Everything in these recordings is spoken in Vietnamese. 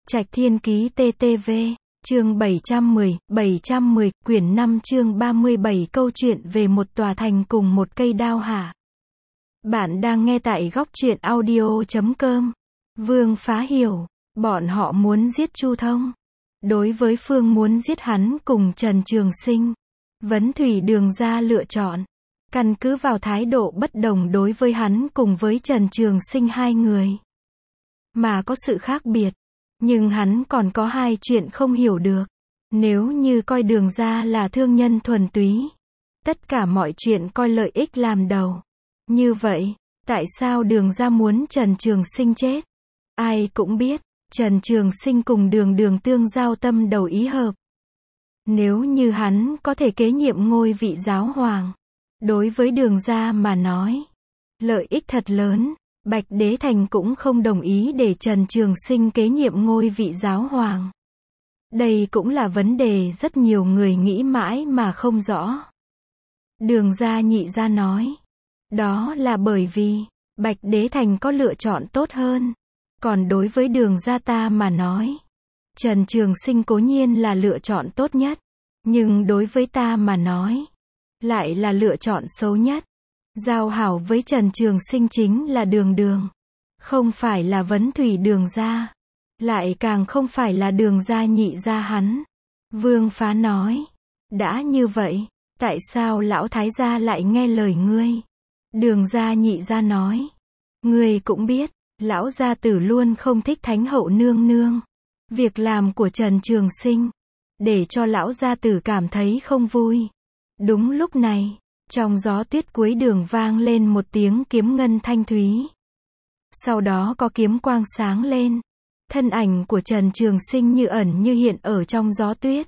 Trạch Thiên Ký TTV, chương 710, quyển 5 chương 37 câu chuyện về một tòa thành cùng một cây đao hạ. Bạn đang nghe tại góc truyện audio.com. Vương Phá hiểu, bọn họ muốn giết Chu Thông. Đối với phương muốn giết hắn cùng Trần Trường Sinh, Vấn Thủy Đường ra lựa chọn. Căn cứ vào thái độ bất đồng đối với hắn cùng với Trần Trường Sinh hai người, mà có sự khác biệt. Nhưng hắn còn có hai chuyện không hiểu được. Nếu như coi Đường ra là thương nhân thuần túy, tất cả mọi chuyện coi lợi ích làm đầu. Như vậy, tại sao Đường ra muốn Trần Trường Sinh chết? Ai cũng biết, Trần Trường Sinh cùng Đường tương giao tâm đầu ý hợp. Nếu như hắn có thể kế nhiệm ngôi vị giáo hoàng, đối với Đường ra mà nói, lợi ích thật lớn. Bạch Đế Thành cũng không đồng ý để Trần Trường Sinh kế nhiệm ngôi vị giáo hoàng. Đây cũng là vấn đề rất nhiều người nghĩ mãi mà không rõ. Đường ra nhị ra nói, đó là bởi vì Bạch Đế Thành có lựa chọn tốt hơn. Còn đối với Đường ra ta mà nói, Trần Trường Sinh cố nhiên là lựa chọn tốt nhất, nhưng đối với ta mà nói, lại là lựa chọn xấu nhất. Giao hảo với Trần Trường Sinh chính là Đường, không phải là Vấn Thủy Đường ra, lại càng không phải là Đường ra nhị ra hắn. Vương Phá nói, đã như vậy, tại sao lão thái gia lại nghe lời ngươi? Đường ra nhị ra nói, ngươi cũng biết, lão gia tử luôn không thích Thánh hậu nương nương. Việc làm của Trần Trường Sinh, để cho lão gia tử cảm thấy không vui. Đúng lúc này, trong gió tuyết cuối đường vang lên một tiếng kiếm ngân thanh thúy. Sau đó có kiếm quang sáng lên. Thân ảnh của Trần Trường Sinh như ẩn như hiện ở trong gió tuyết.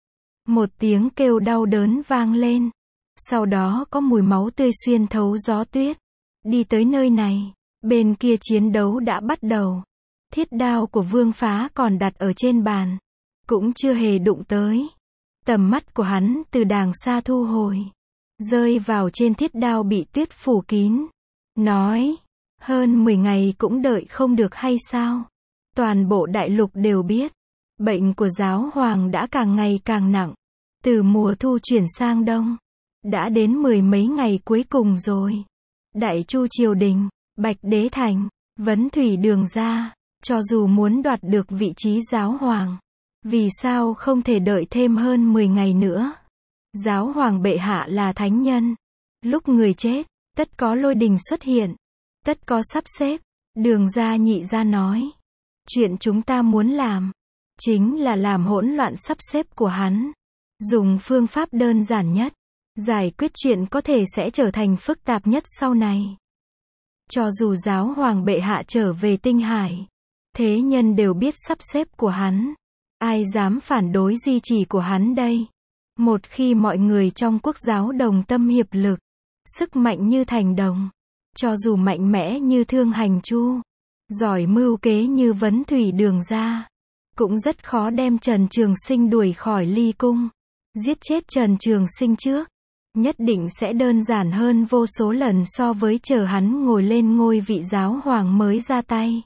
Một tiếng kêu đau đớn vang lên. Sau đó có mùi máu tươi xuyên thấu gió tuyết. Đi tới nơi này, bên kia chiến đấu đã bắt đầu. Thiết đao của Vương Phá còn đặt ở trên bàn, cũng chưa hề đụng tới. Tầm mắt của hắn từ đàng xa thu hồi, rơi vào trên thiết đao bị tuyết phủ kín. Nói, hơn 10 ngày cũng đợi không được hay sao? Toàn bộ đại lục đều biết, bệnh của giáo hoàng đã càng ngày càng nặng. Từ mùa thu chuyển sang đông, đã đến 10 mấy ngày cuối cùng rồi. Đại Chu triều đình, Bạch Đế Thành, Vấn Thủy Đường ra, cho dù muốn đoạt được vị trí giáo hoàng, vì sao không thể đợi thêm hơn 10 ngày nữa? Giáo hoàng bệ hạ là thánh nhân. Lúc người chết, tất có lôi đình xuất hiện, tất có sắp xếp. Đường ra nhị ra nói, chuyện chúng ta muốn làm, chính là làm hỗn loạn sắp xếp của hắn. Dùng phương pháp đơn giản nhất, giải quyết chuyện có thể sẽ trở thành phức tạp nhất sau này. Cho dù giáo hoàng bệ hạ trở về Tinh Hải, thế nhân đều biết sắp xếp của hắn. Ai dám phản đối di chỉ của hắn đây? Một khi mọi người trong quốc giáo đồng tâm hiệp lực, sức mạnh như thành đồng, cho dù mạnh mẽ như Thương Hành Chu, giỏi mưu kế như Vấn Thủy Đường ra, cũng rất khó đem Trần Trường Sinh đuổi khỏi Ly Cung. Giết chết Trần Trường Sinh trước, nhất định sẽ đơn giản hơn vô số lần so với chờ hắn ngồi lên ngôi vị giáo hoàng mới ra tay.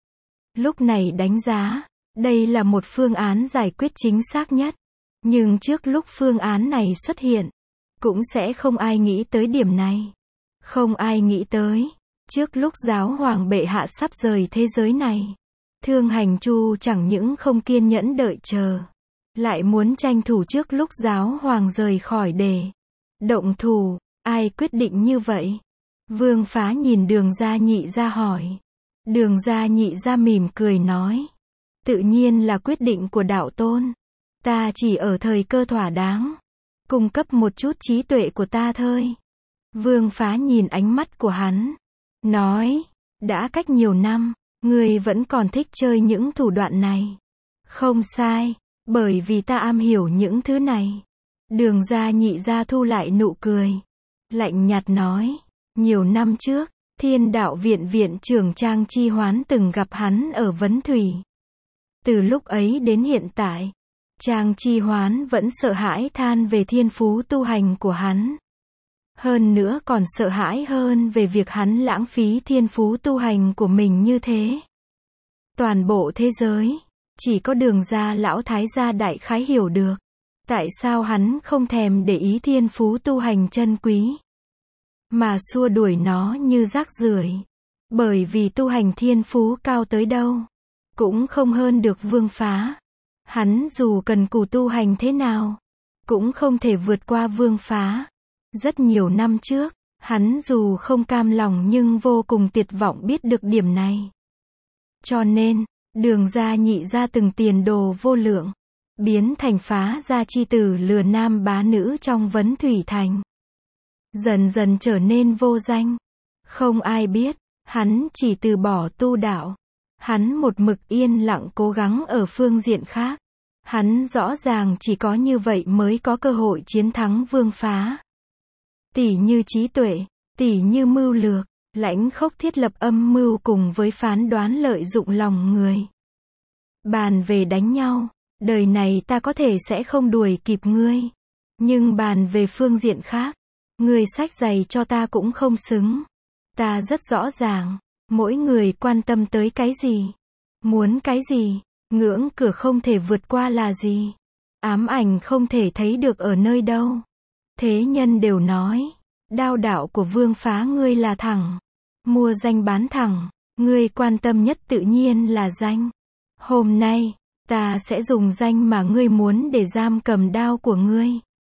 Lúc này đánh giá, đây là một phương án giải quyết chính xác nhất. Nhưng trước lúc phương án này xuất hiện, cũng sẽ không ai nghĩ tới điểm này. Không ai nghĩ tới, trước lúc giáo hoàng bệ hạ sắp rời thế giới này, Thương Hành Chu chẳng những không kiên nhẫn đợi chờ, lại muốn tranh thủ trước lúc giáo hoàng rời khỏi để động thủ. Ai quyết định như vậy? Vương Phá nhìn Đường ra nhị ra hỏi. Đường ra nhị ra mỉm cười nói, tự nhiên là quyết định của đạo tôn. Ta chỉ ở thời cơ thỏa đáng, cung cấp một chút trí tuệ của ta thôi. Vương Phá nhìn ánh mắt của hắn, nói, đã cách nhiều năm, ngươi vẫn còn thích chơi những thủ đoạn này. Không sai, bởi vì ta am hiểu những thứ này. Đường ra nhị ra thu lại nụ cười, lạnh nhạt nói, nhiều năm trước, Thiên Đạo Viện viện trưởng Trang Chi Hoán từng gặp hắn ở Vấn Thủy. Từ lúc ấy đến hiện tại, Trang Chi Hoán vẫn sợ hãi than về thiên phú tu hành của hắn. Hơn nữa còn sợ hãi hơn về việc hắn lãng phí thiên phú tu hành của mình như thế. Toàn bộ thế giới, Chỉ có Đường gia lão thái gia đại khái hiểu được. Tại sao hắn không thèm để ý thiên phú tu hành chân quý, mà xua đuổi nó như rác rưởi. Bởi vì tu hành thiên phú cao tới đâu, cũng không hơn được Vương Phá. Hắn dù cần cù tu hành thế nào, cũng không thể vượt qua Vương Phá. Rất nhiều năm trước, hắn dù không cam lòng nhưng vô cùng tuyệt vọng biết được điểm này. Cho nên, Đường gia nhị gia từng tiền đồ vô lượng, biến thành Phá gia chi tử lừa nam bá nữ trong Vấn Thủy Thành. Dần dần trở nên vô danh. Không ai biết, hắn chỉ từ bỏ tu đạo. Hắn một mực yên lặng cố gắng ở phương diện khác. Hắn rõ ràng chỉ có như vậy mới có cơ hội chiến thắng Vương Phá. Tỉ như trí tuệ, tỉ như mưu lược, lãnh khốc thiết lập âm mưu cùng với phán đoán lợi dụng lòng người. Bàn về đánh nhau, đời này ta có thể sẽ không đuổi kịp ngươi. Nhưng bàn về phương diện khác, ngươi xách giày cho ta cũng không xứng. Ta rất rõ ràng, mỗi người quan tâm tới cái gì, muốn cái gì, ngưỡng cửa không thể vượt qua là gì, ám ảnh không thể thấy được ở nơi đâu. Thế nhân đều nói, đao đạo của Vương Phá ngươi là thẳng, mua danh bán thẳng, ngươi quan tâm nhất tự nhiên là danh. Hôm nay, ta sẽ dùng danh mà ngươi muốn để giam cầm đao của ngươi.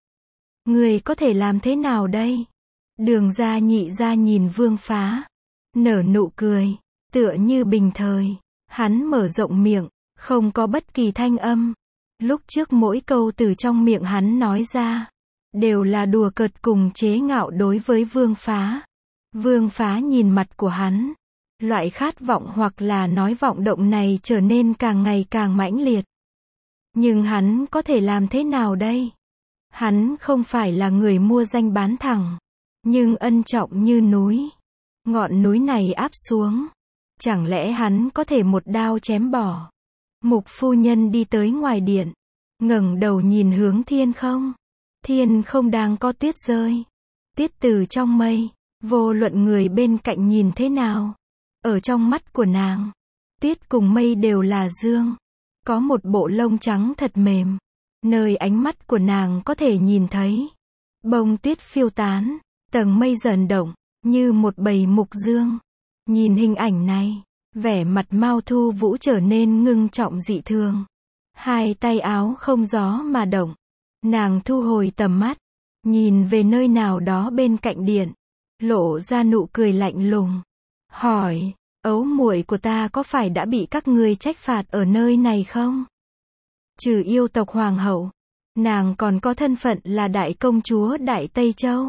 Ngươi có thể làm thế nào đây? Đường gia nhị gia nhìn Vương Phá, nở nụ cười, tựa như bình thời. Hắn mở rộng miệng, không có bất kỳ thanh âm. Lúc trước mỗi câu từ trong miệng hắn nói ra, đều là đùa cợt cùng chế ngạo đối với Vương Phá. Vương Phá nhìn mặt của hắn, loại khát vọng hoặc là nói vọng động này trở nên càng ngày càng mãnh liệt. Nhưng hắn có thể làm thế nào đây? Hắn không phải là người mua danh bán thẳng, nhưng ân trọng như núi. Ngọn núi này áp xuống, chẳng lẽ hắn có thể một đao chém bỏ? Mục phu nhân đi tới ngoài điện, ngẩng đầu nhìn hướng thiên không. Thiên không đang có tuyết rơi, tuyết từ trong mây, vô luận người bên cạnh nhìn thế nào, ở trong mắt của nàng, tuyết cùng mây đều là dương. Có một bộ lông trắng thật mềm, nơi ánh mắt của nàng có thể nhìn thấy. Bông tuyết phiêu tán, tầng mây dần động, như một bầy mục dương. Nhìn hình ảnh này, vẻ mặt Mao Thu Vũ trở nên ngưng trọng dị thường. Hai tay áo không gió mà động. Nàng thu hồi tầm mắt, nhìn về nơi nào đó bên cạnh điện, lộ ra nụ cười lạnh lùng. Hỏi, ấu muội của ta có phải đã bị các ngươi trách phạt ở nơi này không? Trừ yêu tộc hoàng hậu, nàng còn có thân phận là đại công chúa Đại Tây Châu.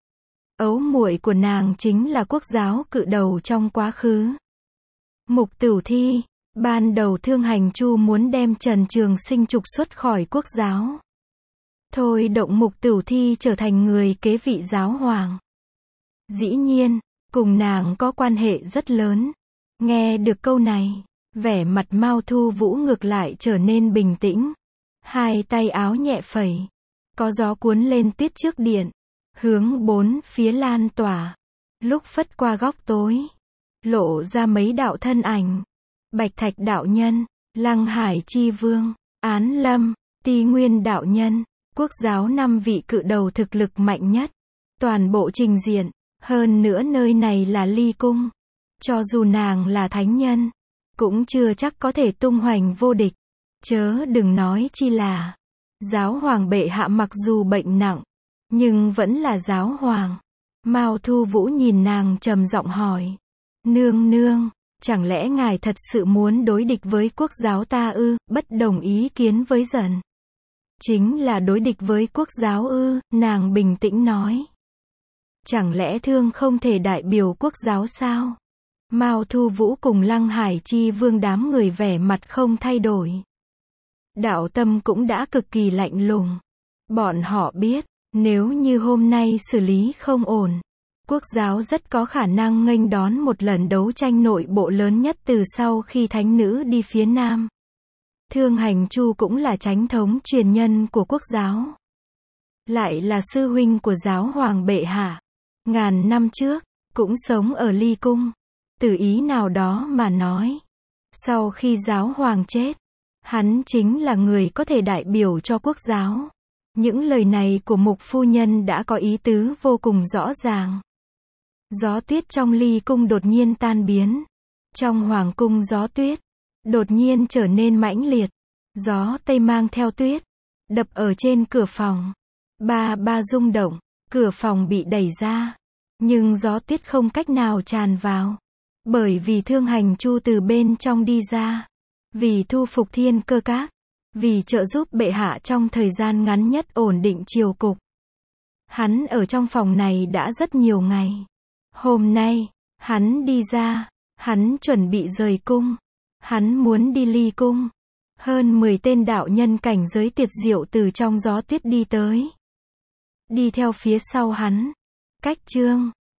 Ấu muội của nàng chính là quốc giáo cự đầu trong quá khứ. Mục Tửu Thi, ban đầu Thương Hành Chu muốn đem Trần Trường Sinh trục xuất khỏi quốc giáo. Thôi động Mục Tửu Thi trở thành người kế vị giáo hoàng. Dĩ nhiên, cùng nàng có quan hệ rất lớn. Nghe được câu này, vẻ mặt Mao Thu Vũ ngược lại trở nên bình tĩnh. Hai tay áo nhẹ phẩy, có gió cuốn lên tuyết trước điện, hướng bốn phía lan tỏa. Lúc phất qua góc tối, lộ ra mấy đạo thân ảnh. Bạch Thạch đạo nhân, Lăng Hải chi vương, Án Lâm, Ti Nguyên đạo nhân, quốc giáo 5 vị cự đầu thực lực mạnh nhất. Toàn bộ trình diện, hơn nữa nơi này là Ly Cung. Cho dù nàng là thánh nhân, cũng chưa chắc có thể tung hoành vô địch. Chớ đừng nói chi là, giáo hoàng bệ hạ mặc dù bệnh nặng, nhưng vẫn là giáo hoàng. Mao Thu Vũ nhìn nàng trầm giọng hỏi, nương nương, chẳng lẽ ngài thật sự muốn đối địch với quốc giáo ta ư? Bất đồng ý kiến với dần, chính là đối địch với quốc giáo ư? Nàng bình tĩnh nói, chẳng lẽ thương không thể đại biểu quốc giáo sao? Mao Thu Vũ cùng Lăng Hải chi vương đám người vẻ mặt không thay đổi. Đạo tâm cũng đã cực kỳ lạnh lùng. Bọn họ biết, nếu như hôm nay xử lý không ổn, quốc giáo rất có khả năng nghênh đón một lần đấu tranh nội bộ lớn nhất từ sau khi thánh nữ đi phía Nam. Thương Hành Chu cũng là chánh thống truyền nhân của quốc giáo, lại là sư huynh của giáo hoàng bệ hạ. Ngàn năm trước, cũng sống ở Ly Cung. Từ ý nào đó mà nói, sau khi giáo hoàng chết, Hắn chính là người có thể đại biểu cho quốc giáo. Những lời này của Mục phu nhân đã có ý tứ vô cùng rõ ràng. Gió tuyết trong ly cung đột nhiên tan biến. Trong hoàng cung gió tuyết đột nhiên trở nên mãnh liệt. Gió tây mang theo tuyết đập ở trên cửa phòng. Ba ba rung động, cửa phòng bị đẩy ra. Nhưng gió tuyết không cách nào tràn vào. Bởi vì Thương Hành Chu từ bên trong đi ra. Vì thu phục Thiên Cơ Các. Vì trợ giúp bệ hạ trong thời gian ngắn nhất ổn định triều cục. Hắn ở trong phòng này đã rất nhiều ngày. Hôm nay, hắn đi ra. Hắn chuẩn bị rời cung. Hắn muốn đi ly cung. Hơn 10 tên đạo nhân cảnh giới tuyệt diệu từ trong gió tuyết đi tới. Đi theo phía sau hắn. Cách Chương